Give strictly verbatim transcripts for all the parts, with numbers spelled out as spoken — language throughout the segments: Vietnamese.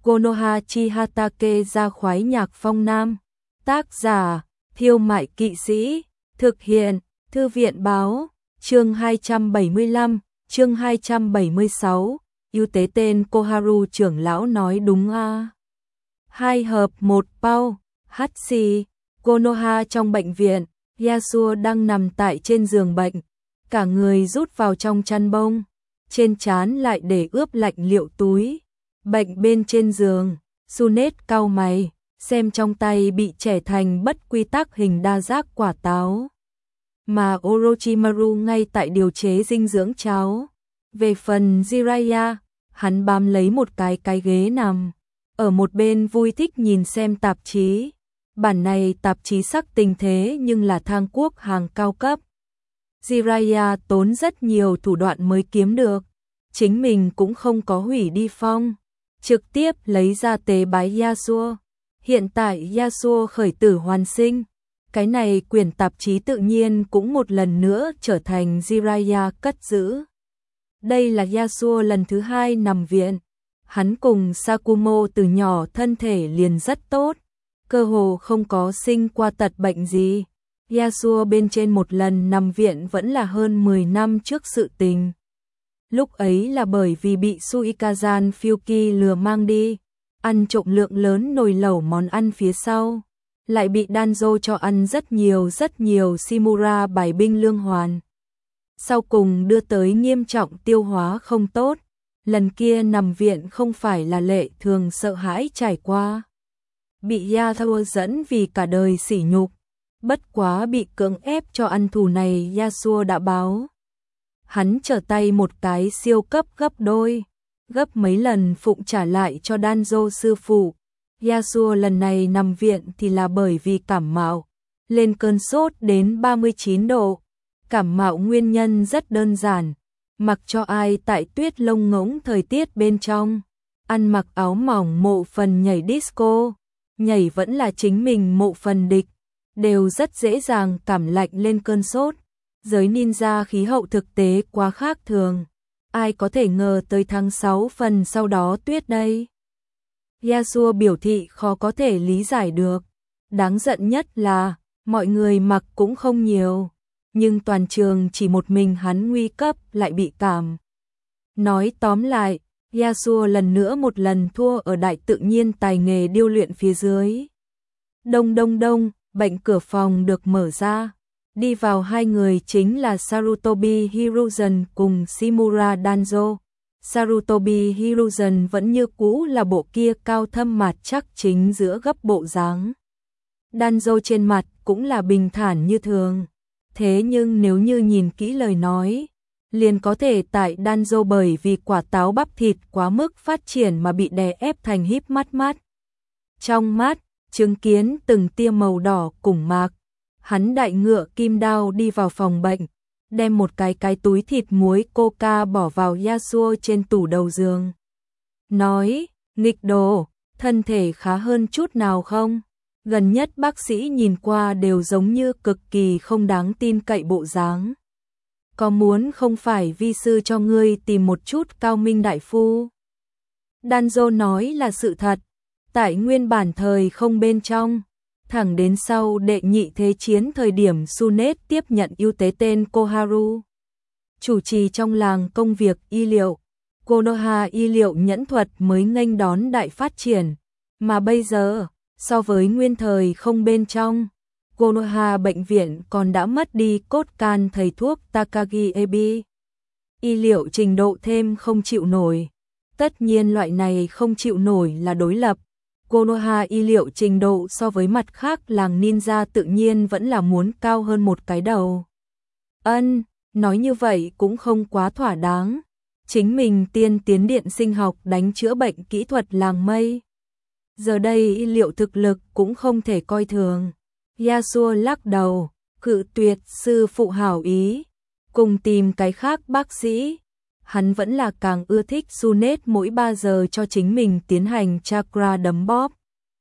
Konoha Chihatake ra khoái nhạc phong nam. Tác giả, Thiêu Mại Kỵ Sĩ. Thực hiện, Thư viện Báo. Chương hai trăm bảy mươi lăm, chương hai trăm bảy mươi sáu. Ưu tế tên Koharu trưởng lão nói đúng a. Hai hợp một pau. Hachi. Konoha trong bệnh viện. Yasuo đang nằm tại trên giường bệnh. Cả người rút vào trong chăn bông. Trên trán lại để ướp lạnh liệu túi. Bệnh bên trên giường. Tsunade cau mày, xem trong tay bị trẻ thành bất quy tắc hình đa giác quả táo. Mà Orochimaru ngay tại điều chế dinh dưỡng cháo. Về phần Jiraiya, hắn bám lấy một cái cái ghế nằm. Ở một bên vui thích nhìn xem tạp chí. Bản này tạp chí sắc tình thế nhưng là thang quốc hàng cao cấp. Jiraiya tốn rất nhiều thủ đoạn mới kiếm được. Chính mình cũng không có hủy đi phong. Trực tiếp lấy ra tế bái Yasuo. Hiện tại Yasuo khởi tử hoàn sinh. Cái này quyển tạp chí tự nhiên cũng một lần nữa trở thành Jiraiya cất giữ. Đây là Yasuo lần thứ hai nằm viện. Hắn cùng Sakumo từ nhỏ thân thể liền rất tốt. Cơ hồ không có sinh qua tật bệnh gì. Yasuo bên trên một lần nằm viện vẫn là hơn mười năm trước sự tình. Lúc ấy là bởi vì bị Suikazan Fyuki lừa mang đi, ăn trộm lượng lớn nồi lẩu món ăn phía sau, lại bị Danzo cho ăn rất nhiều rất nhiều Shimura bài binh lương hoàn. Sau cùng đưa tới nghiêm trọng tiêu hóa không tốt, lần kia nằm viện không phải là lệ thường sợ hãi trải qua. Bị Yasuo dẫn vì cả đời sỉ nhục, bất quá bị cưỡng ép cho ăn thù này Yasuo đã báo. Hắn trở tay một cái siêu cấp gấp đôi, gấp mấy lần phụng trả lại cho Danzo sư phụ. Yasuo lần này nằm viện thì là bởi vì cảm mạo, lên cơn sốt đến ba mươi chín độ. Cảm mạo nguyên nhân rất đơn giản, mặc cho ai tại tuyết lông ngỗng thời tiết bên trong, ăn mặc áo mỏng mộ phần nhảy disco, nhảy vẫn là chính mình mộ phần địch, đều rất dễ dàng cảm lạnh lên cơn sốt. Giới ninja khí hậu thực tế quá khác thường, ai có thể ngờ tới tháng sáu phần sau đó tuyết đây. Yasuo biểu thị khó có thể lý giải được, đáng giận nhất là mọi người mặc cũng không nhiều, nhưng toàn trường chỉ một mình hắn nguy cấp lại bị cảm. Nói tóm lại, Yasuo lần nữa một lần thua ở đại tự nhiên tài nghề điêu luyện phía dưới. Đông đông đông, bệnh cửa phòng được mở ra. Đi vào hai người chính là Sarutobi Hiruzen cùng Shimura Danzo. Sarutobi Hiruzen vẫn như cũ là bộ kia cao thâm mặt chắc chính giữa gấp bộ dáng. Danzo trên mặt cũng là bình thản như thường. Thế nhưng nếu như nhìn kỹ lời nói, liền có thể tại Danzo bởi vì quả táo bắp thịt quá mức phát triển mà bị đè ép thành híp mắt mắt. Trong mắt, chứng kiến từng tia màu đỏ cùng mạc. Hắn đại ngựa kim đao đi vào phòng bệnh, đem một cái cái túi thịt muối coca bỏ vào Yasuo trên tủ đầu giường. Nói, nghịch đồ, thân thể khá hơn chút nào không? Gần nhất bác sĩ nhìn qua đều giống như cực kỳ không đáng tin cậy bộ dáng. Có muốn không phải vi sư cho ngươi tìm một chút cao minh đại phu? Danzo nói là sự thật, tại nguyên bản thời không bên trong. Thẳng đến sau đệ nhị thế chiến thời điểm Tsunade tiếp nhận ưu tế tên Koharu. Chủ trì trong làng công việc y liệu, Konoha y liệu nhẫn thuật mới nghênh đón đại phát triển. Mà bây giờ, so với nguyên thời không bên trong, Konoha bệnh viện còn đã mất đi cốt can thầy thuốc Takagi Ebi. Y liệu trình độ thêm không chịu nổi. Tất nhiên loại này không chịu nổi là đối lập. Konoha y liệu trình độ so với mặt khác làng ninja tự nhiên vẫn là muốn cao hơn một cái đầu. Ân, nói như vậy cũng không quá thỏa đáng. Chính mình tiên tiến điện sinh học đánh chữa bệnh kỹ thuật làng mây. Giờ đây y liệu thực lực cũng không thể coi thường. Yasuo lắc đầu, cự tuyệt sư phụ hảo ý, cùng tìm cái khác bác sĩ. Hắn vẫn là càng ưa thích Tsunade mỗi ba giờ cho chính mình tiến hành chakra đấm bóp.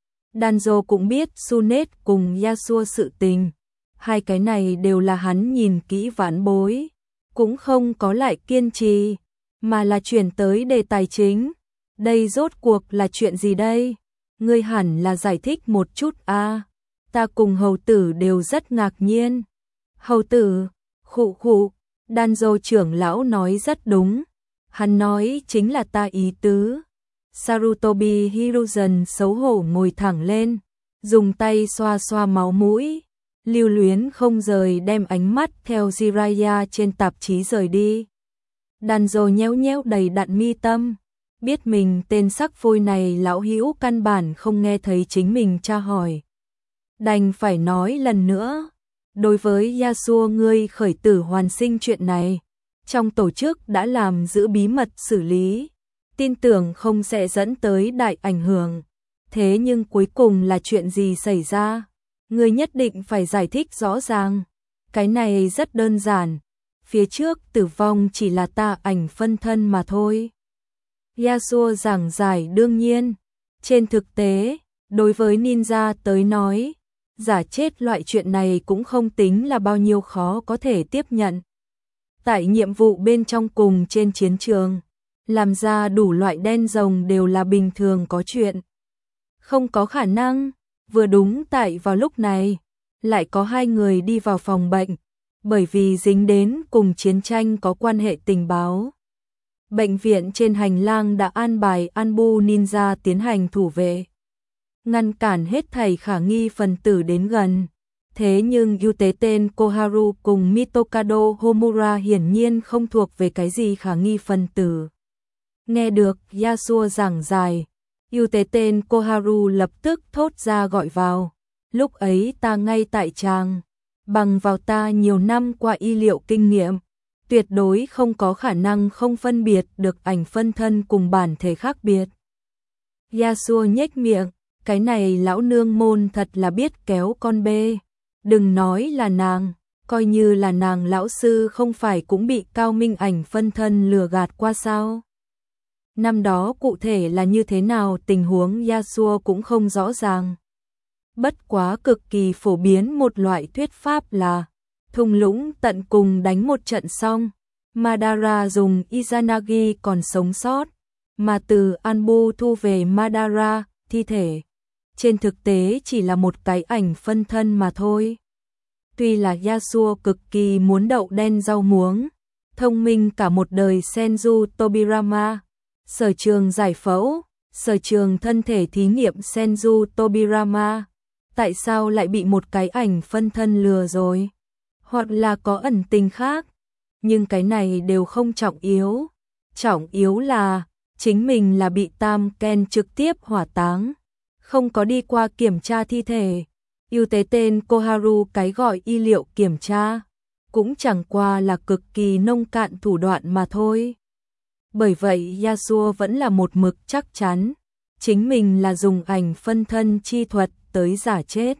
Danzo cũng biết Tsunade cùng Yasuo sự tình. Hai cái này đều là hắn nhìn kỹ vãn bối. Cũng không có lại kiên trì, mà là chuyển tới đề tài chính. Đây rốt cuộc là chuyện gì đây? Ngươi hẳn là giải thích một chút a. Ta cùng hầu tử đều rất ngạc nhiên. Hầu tử, khụ khụ, Danzo trưởng lão nói rất đúng. Hắn nói chính là ta ý tứ. Sarutobi Hiruzen xấu hổ ngồi thẳng lên, dùng tay xoa xoa máu mũi, lưu luyến không rời đem ánh mắt theo Jiraiya trên tạp chí rời đi. Danzo nhéo nhéo đầy đặn mi tâm, biết mình tên sắc phôi này lão hữu căn bản không nghe thấy chính mình tra hỏi. Đành phải nói lần nữa, đối với Yasuo ngươi khởi tử hoàn sinh chuyện này, trong tổ chức đã làm giữ bí mật xử lý, tin tưởng không sẽ dẫn tới đại ảnh hưởng. Thế nhưng cuối cùng là chuyện gì xảy ra? Ngươi nhất định phải giải thích rõ ràng. Cái này rất đơn giản. Phía trước tử vong chỉ là tà ảnh phân thân mà thôi. Yasuo giảng giải đương nhiên. Trên thực tế, đối với ninja tới nói, giả chết loại chuyện này cũng không tính là bao nhiêu khó có thể tiếp nhận. Tại nhiệm vụ bên trong cùng trên chiến trường, làm ra đủ loại đen rồng đều là bình thường có chuyện. Không có khả năng, vừa đúng tại vào lúc này, lại có hai người đi vào phòng bệnh, bởi vì dính đến cùng chiến tranh có quan hệ tình báo. Bệnh viện trên hành lang đã an bài Anbu Ninja tiến hành thủ vệ, ngăn cản hết thảy khả nghi phần tử đến gần. Thế nhưng ưu tế tên Koharu cùng Mitokado Homura hiển nhiên không thuộc về cái gì khả nghi phần tử. Nghe được Yasuo giảng giải, ưu tế tên Koharu lập tức thốt ra gọi vào. Lúc ấy ta ngay tại tràng, bằng vào ta nhiều năm qua y liệu kinh nghiệm, tuyệt đối không có khả năng không phân biệt được ảnh phân thân cùng bản thể khác biệt. Yasuo nhếch miệng, cái này lão nương môn thật là biết kéo con bê. Đừng nói là nàng, coi như là nàng lão sư không phải cũng bị Cao Minh ảnh phân thân lừa gạt qua sao? Năm đó cụ thể là như thế nào tình huống Yasuo cũng không rõ ràng. Bất quá cực kỳ phổ biến một loại thuyết pháp là thung lũng tận cùng đánh một trận xong, Madara dùng Izanagi còn sống sót, mà từ Anbu thu về Madara, thi thể. Trên thực tế chỉ là một cái ảnh phân thân mà thôi. Tuy là Yasuo cực kỳ muốn đậu đen rau muống, thông minh cả một đời Senju Tobirama, sở trường giải phẫu, sở trường thân thể thí nghiệm Senju Tobirama, tại sao lại bị một cái ảnh phân thân lừa rồi? Hoặc là có ẩn tình khác? Nhưng cái này đều không trọng yếu. Trọng yếu là chính mình là bị Tam Ken trực tiếp hỏa táng, không có đi qua kiểm tra thi thể. Ưu tế tên Koharu cái gọi y liệu kiểm tra, cũng chẳng qua là cực kỳ nông cạn thủ đoạn mà thôi. Bởi vậy Yasuo vẫn là một mực chắc chắn, chính mình là dùng ảnh phân thân chi thuật tới giả chết.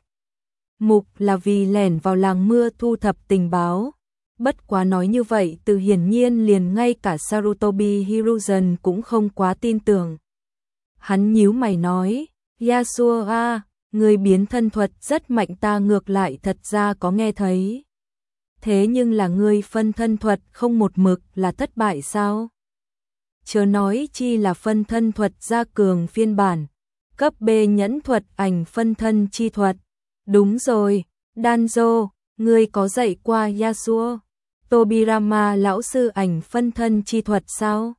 Mục là vì lẻn vào làng mưa thu thập tình báo. Bất quá nói như vậy từ hiển nhiên liền ngay cả Sarutobi Hiruzen cũng không quá tin tưởng. Hắn nhíu mày nói, Yasuo a, người biến thân thuật rất mạnh ta ngược lại thật ra có nghe thấy. Thế nhưng là người phân thân thuật không một mực là thất bại sao? Chớ nói chi là phân thân thuật gia cường phiên bản, cấp B nhẫn thuật ảnh phân thân chi thuật. Đúng rồi, Danzo, ngươi có dạy qua Yasuo Tobirama lão sư ảnh phân thân chi thuật sao?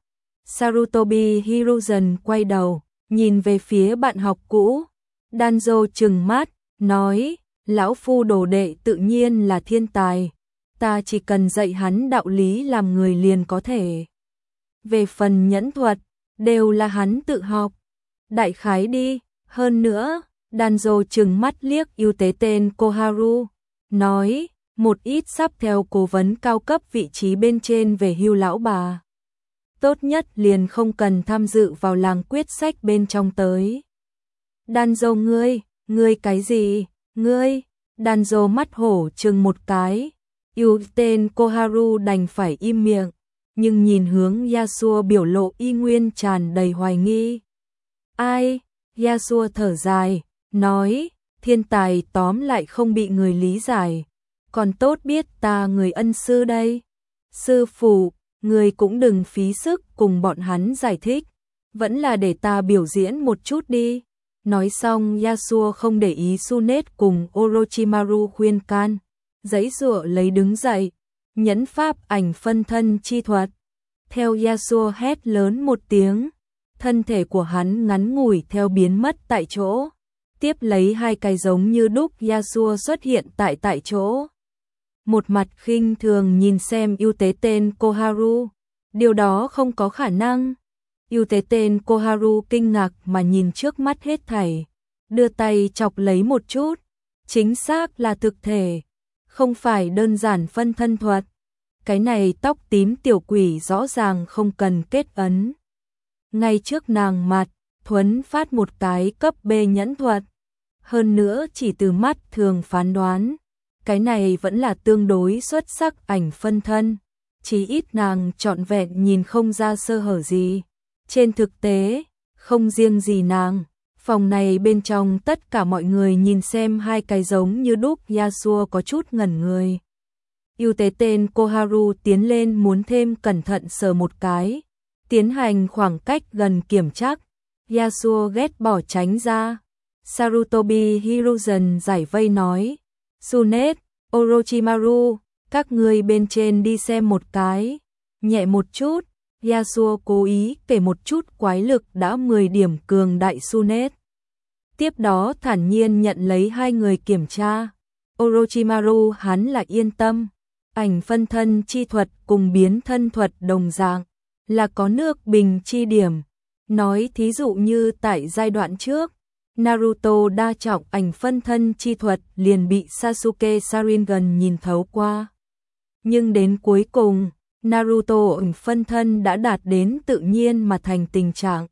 Sarutobi Hiruzen quay đầu, nhìn về phía bạn học cũ. Danzo trừng mắt, nói, lão phu đồ đệ tự nhiên là thiên tài, ta chỉ cần dạy hắn đạo lý làm người liền có thể. Về phần nhẫn thuật, đều là hắn tự học. Đại khái đi, hơn nữa, Danzo trừng mắt liếc ưu tế tên Koharu, nói, một ít sắp theo cố vấn cao cấp vị trí bên trên về hưu lão bà. Tốt nhất liền không cần tham dự vào làng quyết sách bên trong tới. Danzo ngươi, ngươi cái gì, ngươi, Danzo mắt hổ trừng một cái, ưu tên Koharu đành phải im miệng, nhưng nhìn hướng Yasuo biểu lộ y nguyên tràn đầy hoài nghi. Ai, Yasuo thở dài, nói, thiên tài tóm lại không bị người lý giải, còn tốt biết ta người ân sư đây. Sư phụ, người cũng đừng phí sức cùng bọn hắn giải thích, Vẫn là để ta biểu diễn một chút đi. Nói xong Yasuo không để ý Tsunade cùng Orochimaru khuyên can, giãy giụa lấy đứng dậy, nhẫn pháp ảnh phân thân chi thuật. Theo Yasuo hét lớn một tiếng, thân thể của hắn ngắn ngủi theo biến mất tại chỗ. Tiếp lấy hai cái giống như đúc Yasuo xuất hiện tại tại chỗ. Một mặt khinh thường nhìn xem ưu tế tên Koharu. Điều đó không có khả năng. Ưu tế tên Koharu kinh ngạc mà nhìn trước mắt hết thảy. Đưa tay chọc lấy một chút. Chính xác là thực thể. Không phải đơn giản phân thân thuật. Cái này tóc tím tiểu quỷ rõ ràng không cần kết ấn. Ngay trước nàng mặt, thuấn phát một cái cấp B nhẫn thuật. Hơn nữa chỉ từ mắt thường phán đoán. Cái này vẫn là tương đối xuất sắc ảnh phân thân. Chỉ ít nàng trọn vẹn nhìn không ra sơ hở gì. Trên thực tế, không riêng gì nàng, phòng này bên trong tất cả mọi người nhìn xem hai cái giống như đúc Yasuo có chút ngẩn người. Ưu tế tên Koharu tiến lên muốn thêm cẩn thận sờ một cái, tiến hành khoảng cách gần kiểm chắc. Yasuo ghét bỏ tránh ra. Sarutobi Hiruzen giải vây nói, Tsunade, Orochimaru, các người bên trên đi xem một cái. Nhẹ một chút, Yasuo cố ý kể một chút quái lực đã mười điểm cường đại Tsunade. Tiếp đó thản nhiên nhận lấy hai người kiểm tra. Orochimaru hắn là yên tâm. Ảnh phân thân chi thuật cùng biến thân thuật đồng dạng, là có nước bình chi điểm. Nói thí dụ như tại giai đoạn trước, Naruto đa trọng ảnh phân thân chi thuật liền bị Sasuke Sharingan nhìn thấu qua. Nhưng đến cuối cùng, Naruto ảnh phân thân đã đạt đến tự nhiên mà thành tình trạng.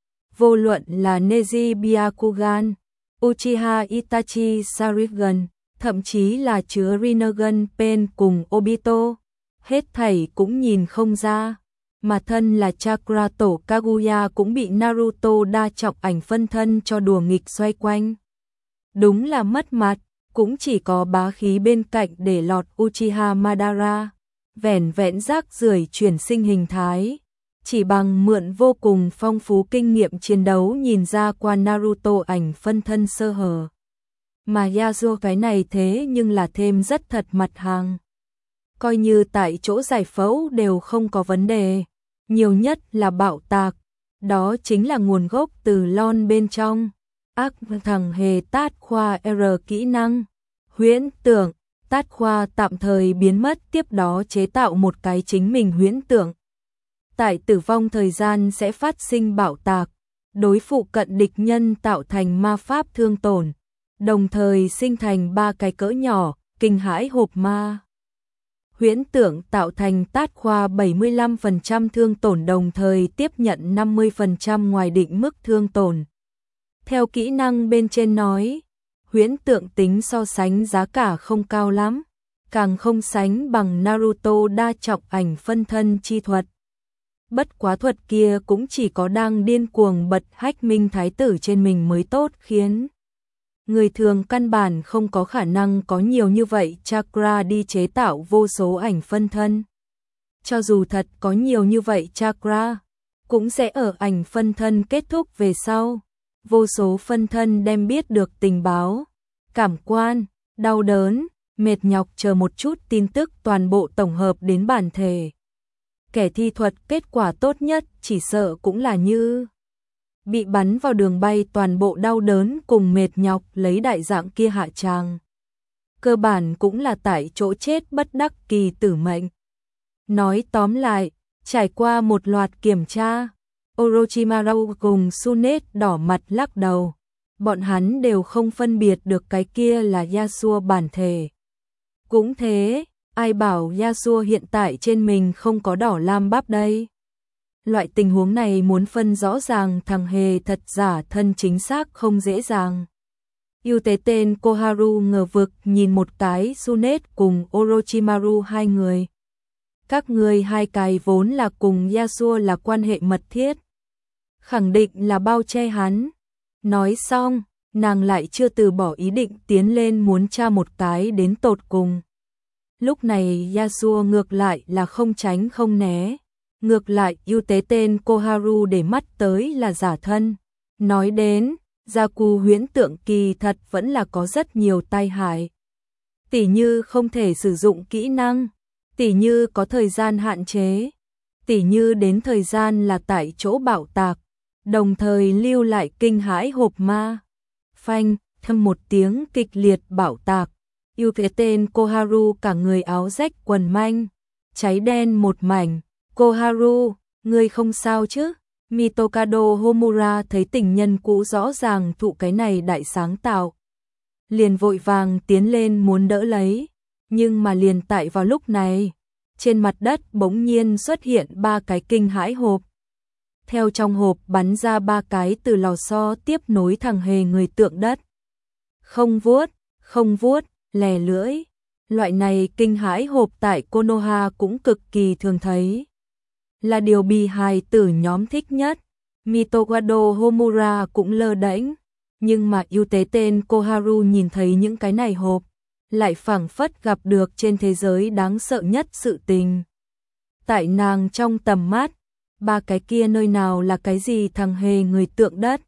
Vô luận là Neji Byakugan, Uchiha Itachi Sharingan, thậm chí là chứa Rinnegan Pen cùng Obito, hết thảy cũng nhìn không ra. Mà thân là Chakra tổ Kaguya cũng bị Naruto đa trọng ảnh phân thân cho đùa nghịch xoay quanh. Đúng là mất mặt, cũng chỉ có bá khí bên cạnh để lọt Uchiha Madara, vẻn vẹn rác rưởi chuyển sinh hình thái. Chỉ bằng mượn vô cùng phong phú kinh nghiệm chiến đấu nhìn ra qua Naruto ảnh phân thân sơ hở. Mà Yasuo cái này thế nhưng là thêm rất thật mặt hàng. Coi như tại chỗ giải phẫu đều không có vấn đề. Nhiều nhất là bạo tạc. Đó chính là nguồn gốc từ lon bên trong. Ác thằng hề tát khoa R kỹ năng. Huyễn tưởng, tát khoa tạm thời biến mất, tiếp đó chế tạo một cái chính mình huyễn tưởng. Tại tử vong thời gian sẽ phát sinh bạo tạc. Đối phụ cận địch nhân tạo thành ma pháp thương tổn. Đồng thời sinh thành ba cái cỡ nhỏ, kinh hãi hộp ma. Huyễn tưởng tạo thành tát khoa bảy mươi lăm phần trăm thương tổn, đồng thời tiếp nhận năm mươi phần trăm ngoài định mức thương tổn. Theo kỹ năng bên trên nói, huyễn tượng tính so sánh giá cả không cao lắm, càng không sánh bằng Naruto đa trọng ảnh phân thân chi thuật. Bất quá thuật kia cũng chỉ có đang điên cuồng bật hách minh thái tử trên mình mới tốt khiến. Người thường căn bản không có khả năng có nhiều như vậy chakra đi chế tạo vô số ảnh phân thân. Cho dù thật có nhiều như vậy chakra, cũng sẽ ở ảnh phân thân kết thúc về sau. Vô số phân thân đem biết được tình báo, cảm quan, đau đớn, mệt nhọc chờ một chút tin tức toàn bộ tổng hợp đến bản thể. Kẻ thi thuật kết quả tốt nhất chỉ sợ cũng là như bị bắn vào đường bay, toàn bộ đau đớn cùng mệt nhọc lấy đại dạng kia hạ tràng. Cơ bản cũng là tại chỗ chết bất đắc kỳ tử mệnh. Nói tóm lại, trải qua một loạt kiểm tra, Orochimaru cùng Tsunade đỏ mặt lắc đầu. Bọn hắn đều không phân biệt được cái kia là Yasuo bản thể. Cũng thế, ai bảo Yasuo hiện tại trên mình không có đỏ lam bắp đây. Loại tình huống này muốn phân rõ ràng thằng hề thật giả thân chính xác không dễ dàng. Yêu tế tên Koharu ngờ vực nhìn một cái Tsunade cùng Orochimaru hai người. Các người hai cái vốn là cùng Yasuo là quan hệ mật thiết. Khẳng định là bao che hắn. Nói xong, nàng lại chưa từ bỏ ý định tiến lên muốn tra một cái đến tột cùng. Lúc này Yasuo ngược lại là không tránh không né. Ngược lại ưu tế tên Koharu để mắt tới là giả thân. Nói đến, gia cù huyễn tượng kỳ thật vẫn là có rất nhiều tai hại. Tỉ như không thể sử dụng kỹ năng, tỉ như có thời gian hạn chế, tỉ như đến thời gian là tại chỗ bạo tạc, đồng thời lưu lại kinh hãi hộp ma. Phanh, thâm một tiếng kịch liệt bạo tạc, ưu tế tên Koharu cả người áo rách quần manh, cháy đen một mảnh. Koharu, ngươi không sao chứ? Mitokado Homura thấy tình nhân cũ rõ ràng thụ cái này đại sáng tạo. Liền vội vàng tiến lên muốn đỡ lấy, nhưng mà liền tại vào lúc này, trên mặt đất bỗng nhiên xuất hiện ba cái kinh hãi hộp. Theo trong hộp bắn ra ba cái từ lò xo tiếp nối thẳng hề người tượng đất. Không vuốt, không vuốt, lè lưỡi. Loại này kinh hãi hộp tại Konoha cũng cực kỳ thường thấy. Là điều bì hài tử nhóm thích nhất. Mitokado Homura cũng lơ đễnh, nhưng mà ưu tế tên Koharu nhìn thấy những cái này hộp, lại phảng phất gặp được trên thế giới đáng sợ nhất sự tình. Tại nàng trong tầm mắt, ba cái kia nơi nào là cái gì thằng hề người tượng đất,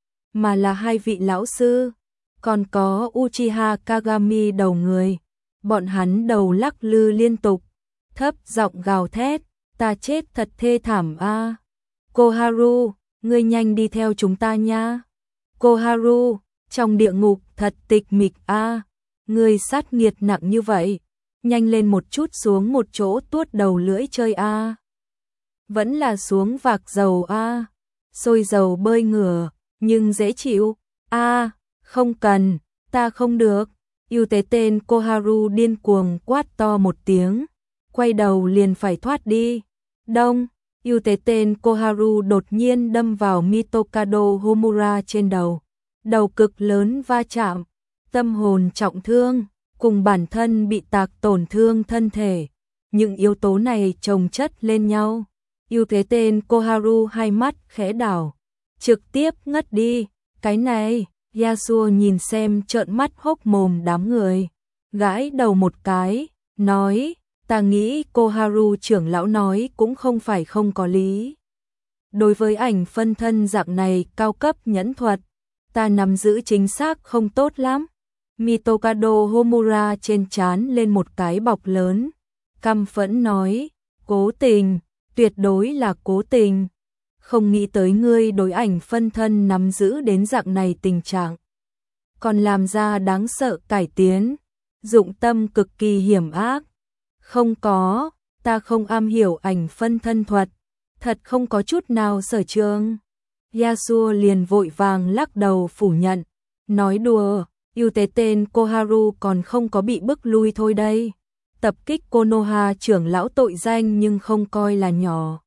mà là hai vị lão sư, còn có Uchiha Kagami đầu người. Bọn hắn đầu lắc lư liên tục, thấp giọng gào thét, ta chết thật thê thảm a. À. Koharu, ngươi nhanh đi theo chúng ta nha. Koharu, trong địa ngục thật tịch mịch a. À. Ngươi sát nghiệt nặng như vậy, nhanh lên một chút xuống một chỗ tuốt đầu lưỡi chơi a. À. Vẫn là xuống vạc dầu a. À. Sôi dầu bơi ngửa, nhưng dễ chịu. A, à, không cần, ta không được. Ưu tế tên Koharu điên cuồng quát to một tiếng, quay đầu liền phải thoát đi. Đông, ưu tế tên Koharu đột nhiên đâm vào Mitokado Homura trên đầu. Đầu cực lớn va chạm, tâm hồn trọng thương, cùng bản thân bị tạc tổn thương thân thể. Những yếu tố này chồng chất lên nhau. Ưu tế tên Koharu hai mắt khẽ đảo, trực tiếp ngất đi. Cái này... Yasuo nhìn xem trợn mắt hốc mồm đám người, gãi đầu một cái, nói, ta nghĩ Koharu trưởng lão nói cũng không phải không có lý. Đối với ảnh phân thân dạng này cao cấp nhẫn thuật, ta nắm giữ chính xác không tốt lắm. Mitokado Homura trên trán lên một cái bọc lớn, căm phẫn nói, cố tình, tuyệt đối là cố tình. Không nghĩ tới ngươi đối ảnh phân thân nắm giữ đến dạng này tình trạng, còn làm ra đáng sợ cải tiến, dụng tâm cực kỳ hiểm ác. Không có, ta không am hiểu ảnh phân thân thuật, thật không có chút nào sở trường. Yasuo liền vội vàng lắc đầu phủ nhận, nói đùa, ưu tế tên Koharu còn không có bị bức lui thôi đây. Tập kích Konoha trưởng lão tội danh nhưng không coi là nhỏ,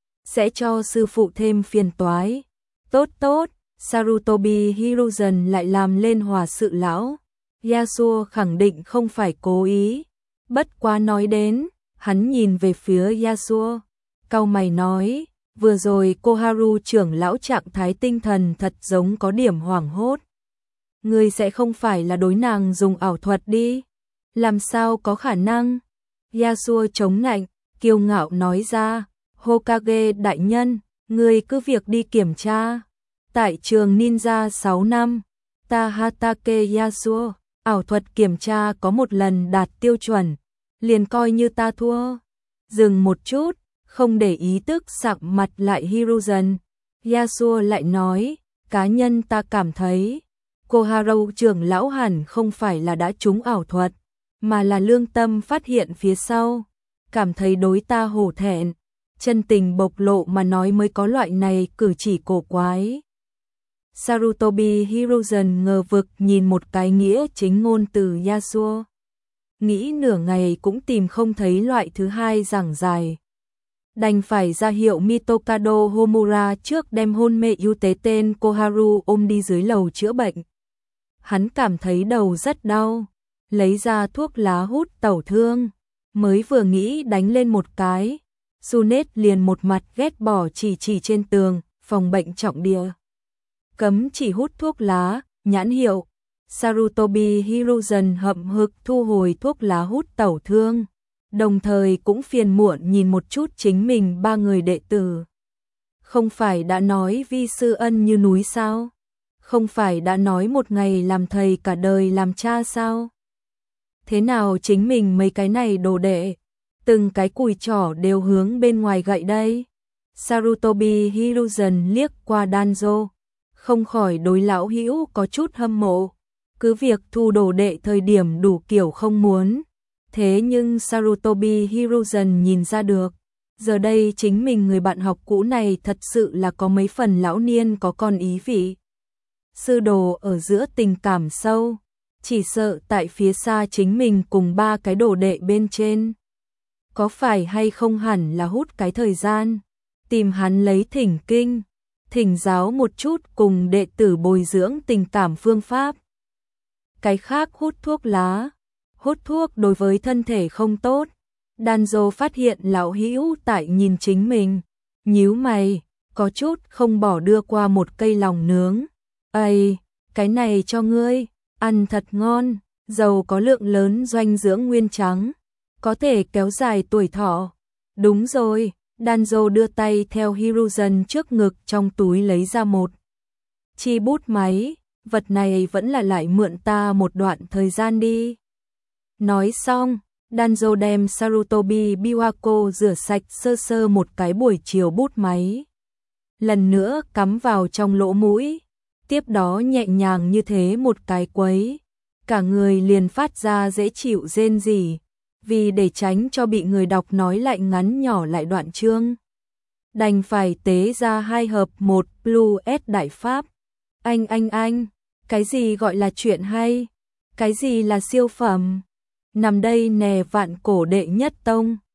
sẽ cho sư phụ thêm phiền toái. Tốt tốt, Sarutobi Hiruzen lại làm lên hòa sự lão. Yasuo khẳng định không phải cố ý. Bất quá nói đến, hắn nhìn về phía Yasuo, cau mày nói, vừa rồi Koharu trưởng lão trạng thái tinh thần thật giống có điểm hoảng hốt. Ngươi sẽ không phải là đối nàng dùng ảo thuật đi? Làm sao có khả năng? Yasuo chống nạnh, kiêu ngạo nói ra. Hokage đại nhân, ngươi cứ việc đi kiểm tra. Tại trường ninja sáu năm, ta Hatake Yasuo, ảo thuật kiểm tra có một lần đạt tiêu chuẩn, liền coi như ta thua. Dừng một chút, không để ý tức sặc mặt lại Hiruzen. Yasuo lại nói, cá nhân ta cảm thấy, Koharu trưởng lão hẳn không phải là đã trúng ảo thuật, mà là lương tâm phát hiện phía sau, cảm thấy đối ta hổ thẹn. Chân tình bộc lộ mà nói mới có loại này cử chỉ cổ quái. Sarutobi Hiruzen ngờ vực nhìn một cái nghĩa chính ngôn từ Yasuo. Nghĩ nửa ngày cũng tìm không thấy loại thứ hai giảng dài. Đành phải ra hiệu Mitokado Homura trước đem hôn mê ưu tế tên Koharu ôm đi dưới lầu chữa bệnh. Hắn cảm thấy đầu rất đau, lấy ra thuốc lá hút tẩu thương, mới vừa nghĩ đánh lên một cái. Sunet liền một mặt ghét bỏ chỉ chỉ trên tường, phòng bệnh trọng địa. Cấm chỉ hút thuốc lá, nhãn hiệu. Sarutobi Hiruzen hậm hực thu hồi thuốc lá hút tẩu thương, đồng thời cũng phiền muộn nhìn một chút chính mình ba người đệ tử. Không phải đã nói vi sư ân như núi sao? Không phải đã nói một ngày làm thầy cả đời làm cha sao? Thế nào chính mình mấy cái này đồ đệ, từng cái cùi trỏ đều hướng bên ngoài gậy đây? Sarutobi Hiruzen liếc qua Danzo, không khỏi đối lão hữu có chút hâm mộ. Cứ việc thu đồ đệ thời điểm đủ kiểu không muốn, thế nhưng Sarutobi Hiruzen nhìn ra được, giờ đây chính mình người bạn học cũ này thật sự là có mấy phần lão niên có con ý vị. Sư đồ ở giữa tình cảm sâu, chỉ sợ tại phía xa chính mình cùng ba cái đồ đệ bên trên. Có phải hay không hẳn là hút cái thời gian, tìm hắn lấy thỉnh kinh, thỉnh giáo một chút cùng đệ tử bồi dưỡng tình cảm phương pháp. Cái khác hút thuốc lá, hút thuốc đối với thân thể không tốt. Danzo phát hiện lão hữu tại nhìn chính mình, nhíu mày, có chút không bỏ đưa qua một cây lòng nướng. Ây, cái này cho ngươi, ăn thật ngon, dầu có lượng lớn dinh dưỡng nguyên trắng, có thể kéo dài tuổi thọ. Đúng rồi, Danzo đưa tay theo Hiruzen trước ngực trong túi lấy ra một chi bút máy, vật này vẫn là lại mượn ta một đoạn thời gian đi. Nói xong, Danzo đem Sarutobi Biwako rửa sạch sơ sơ một cái buổi chiều bút máy. Lần nữa cắm vào trong lỗ mũi, tiếp đó nhẹ nhàng như thế một cái quấy, cả người liền phát ra dễ chịu rên rỉ, vì để tránh cho bị người đọc nói lại ngắn nhỏ lại đoạn chương. Đành phải tế ra hai hợp một Blue S Đại Pháp. Anh anh anh, cái gì gọi là chuyện hay? Cái gì là siêu phẩm? Nằm đây nè vạn cổ đệ nhất tông.